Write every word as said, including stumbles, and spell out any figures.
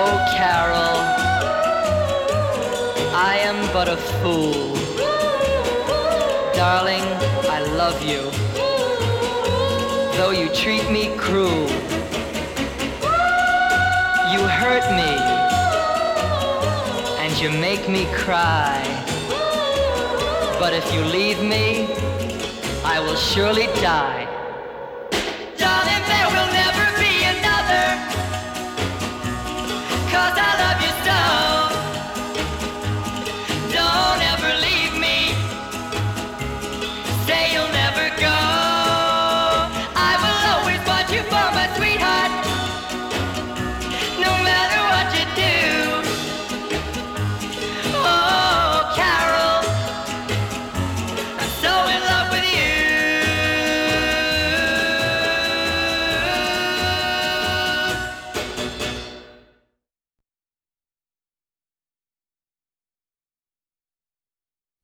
Oh, Carol, I am but a fool. Darling, I love you, though you treat me cruel. You hurt me, and you make me cry. But if you leave me, I will surely die.